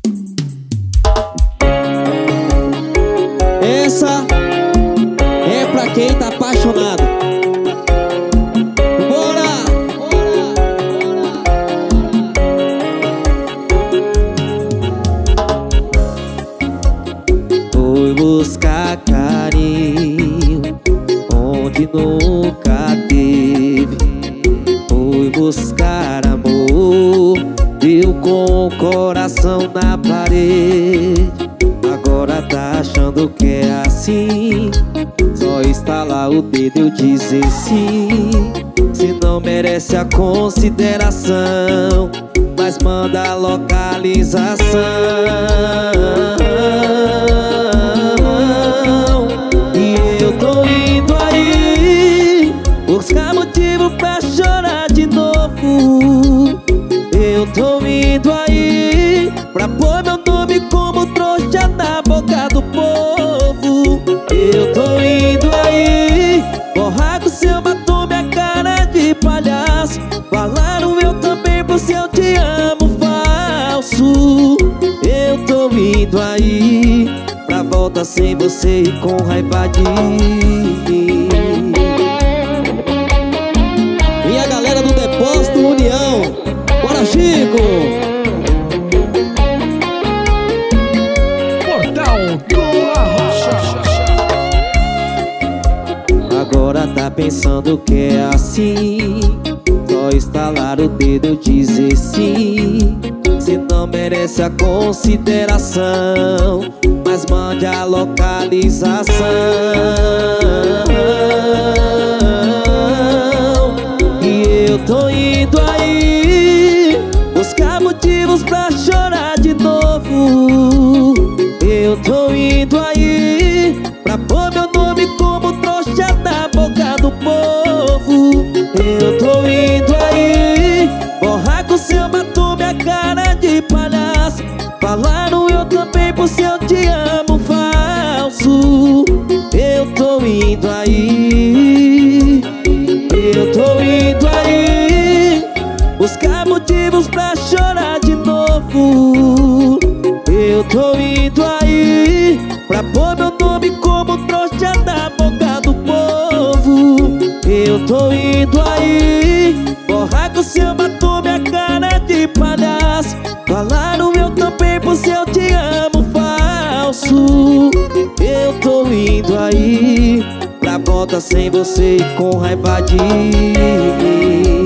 Essa é pra quem tá apaixonado. Bora! Fui buscar carinho onde nunca teve. Fui buscar amor, deu com o coração na parede. Agora tá achando que é assim, só estalar o dedo e eu dizer sim. Se não merece a consideração, mas manda a localização. E eu tô indo aí buscar motivo pra chorar de novo. Eu tô indo aí pra pôr meu nome como trouxa na boca do povo. Eu tô indo aí borrar com seu batom minha cara de palhaço. Falaram eu também pro seu te amo falso. Eu tô indo aí pra volta sem você e com raiva de mim. E a galera do Depósito União, bora Chico! Agora tá pensando que é assim, só estalar o dedo e dizer sim. Se não merece a consideração, mas mande a localização. E eu tô indo aí buscar motivos pra chorar de novo. Eu tô indo aí pra pôr meu nome como trouxa na boca do povo. Eu tô indo aí borrar com seu batom minha cara de palhaço. Falaram eu também pro seu te amo falso. Eu tô indo aí, eu tô indo aí buscar motivos pra chorar de novo. Eu tô indo aí pra pôr meu nome como trouxa na boca do povo. Eu tô indo aí borrar com seu batom minha cara de palhaço. Falaram eu também pro seu te amo falso. Eu tô indo aí pra volta sem você e com raiva de mim.